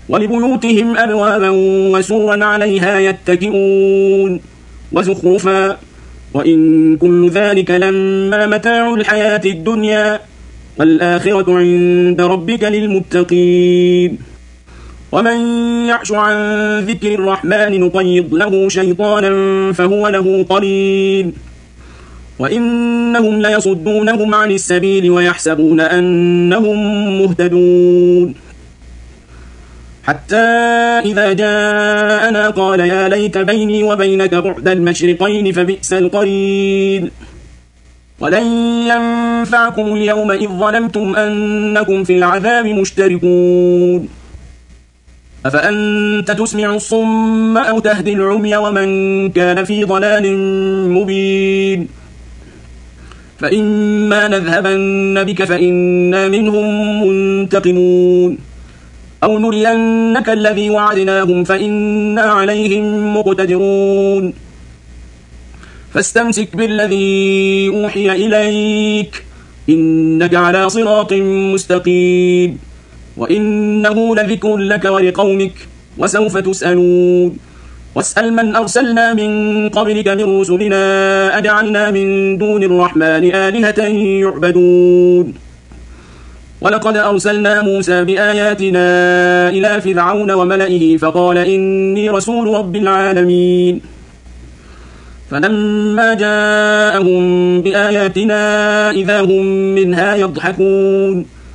ولبيوتهم أبوابا وسرا عليها يتكئون وزخرفا وإن كل ذلك لما متاع الحياة الدنيا والآخرة عند ربك للمتقين. ومن يعش عن ذكر الرحمن نقيض له شيطانا فهو له قرين وإنهم ليصدونهم عن السبيل ويحسبون أنهم مهتدون حتى إذا جاءنا قال يا ليت بيني وبينك بعد المشرقين فبئس القرين. ولن ينفعكم اليوم إذ ظلمتم أنكم في العذاب مشتركون أفأنت تسمع الصم أو تهدي العمي ومن كان في ضلال مبين. فإما نذهبن بك فإنا منهم منتقمون أو نرينك الذي وعدناهم فإنا عليهم مقتدرون فاستمسك بالذي أوحي إليك إنك على صراط مستقيم وإنه لذكر لك ولقومك وسوف تسألون. واسأل من أرسلنا من قبلك من رسلنا أجعلنا من دون الرحمن آلهة يعبدون. ولقد أرسلنا موسى بآياتنا إلى فرعون وملئه فقال إني رسول رب العالمين. فلما جاءهم بآياتنا إذا هم منها يضحكون